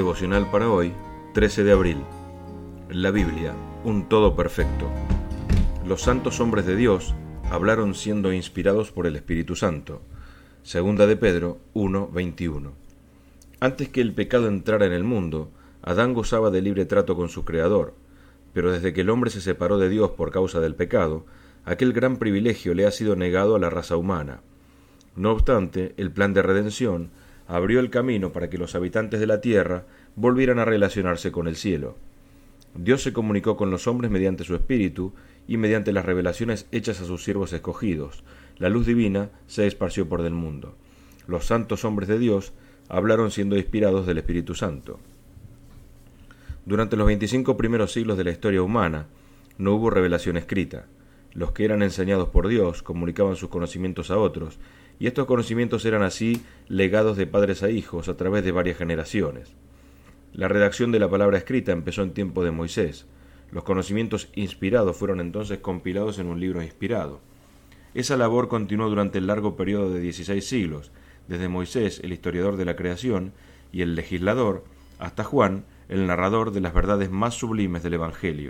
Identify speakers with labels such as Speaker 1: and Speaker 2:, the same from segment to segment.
Speaker 1: Devocional para hoy, 13 de abril. La Biblia, un todo perfecto. Los santos hombres de Dios hablaron siendo inspirados por el Espíritu Santo. Segunda de Pedro 1:21. Antes que el pecado entrara en el mundo, Adán gozaba de libre trato con su Creador, pero desde que el hombre se separó de Dios por causa del pecado, aquel gran privilegio le ha sido negado a la raza humana. No obstante, el plan de redención abrió el camino para que los habitantes de la tierra volvieran a relacionarse con el cielo. Dios se comunicó con los hombres mediante su Espíritu y mediante las revelaciones hechas a sus siervos escogidos. La luz divina se esparció por el mundo. Los santos hombres de Dios hablaron siendo inspirados del Espíritu Santo. Durante los 25 primeros siglos de la historia humana no hubo revelación escrita. Los que eran enseñados por Dios comunicaban sus conocimientos a otros, y estos conocimientos eran así legados de padres a hijos a través de varias generaciones. La redacción de la palabra escrita empezó en tiempo de Moisés. Los conocimientos inspirados fueron entonces compilados en un libro inspirado. Esa labor continuó durante el largo periodo de 16 siglos, desde Moisés, el historiador de la creación, y el legislador, hasta Juan, el narrador de las verdades más sublimes del Evangelio.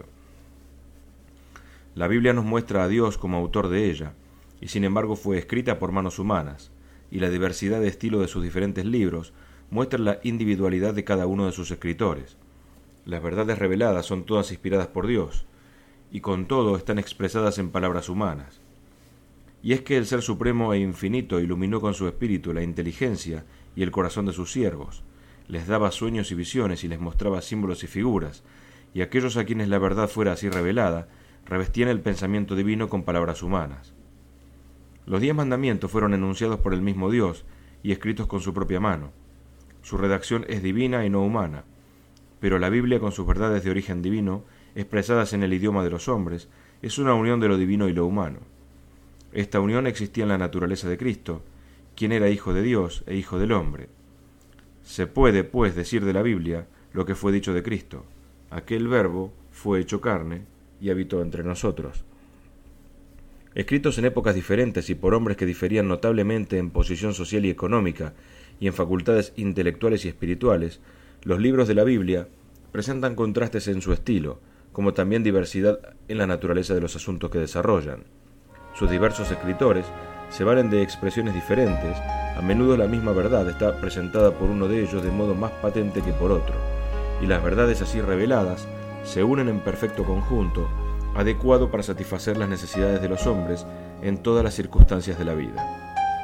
Speaker 1: La Biblia nos muestra a Dios como autor de ella, y sin embargo fue escrita por manos humanas, y la diversidad de estilo de sus diferentes libros muestra la individualidad de cada uno de sus escritores. Las verdades reveladas son todas inspiradas por Dios, y con todo están expresadas en palabras humanas. Y es que el Ser Supremo e Infinito iluminó con su espíritu la inteligencia y el corazón de sus siervos, les daba sueños y visiones y les mostraba símbolos y figuras, y aquellos a quienes la verdad fuera así revelada, revestían el pensamiento divino con palabras humanas. Los 10 mandamientos fueron enunciados por el mismo Dios y escritos con su propia mano. Su redacción es divina y no humana, pero la Biblia, con sus verdades de origen divino, expresadas en el idioma de los hombres, es una unión de lo divino y lo humano. Esta unión existía en la naturaleza de Cristo, quien era Hijo de Dios e Hijo del hombre. Se puede, pues, decir de la Biblia lo que fue dicho de Cristo: aquel Verbo fue hecho carne y habitó entre nosotros. Escritos en épocas diferentes y por hombres que diferían notablemente en posición social y económica y en facultades intelectuales y espirituales, los libros de la Biblia presentan contrastes en su estilo, como también diversidad en la naturaleza de los asuntos que desarrollan. Sus diversos escritores se valen de expresiones diferentes. A menudo la misma verdad está presentada por uno de ellos de modo más patente que por otro, y las verdades así reveladas se unen en perfecto conjunto, adecuado para satisfacer las necesidades de los hombres en todas las circunstancias de la vida.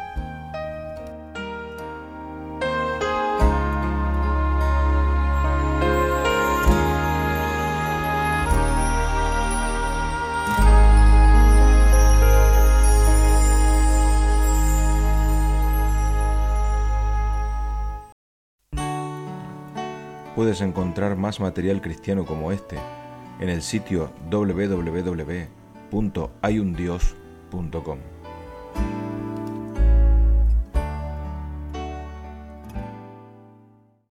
Speaker 1: Puedes encontrar más material cristiano como este en el sitio www.hayundios.com.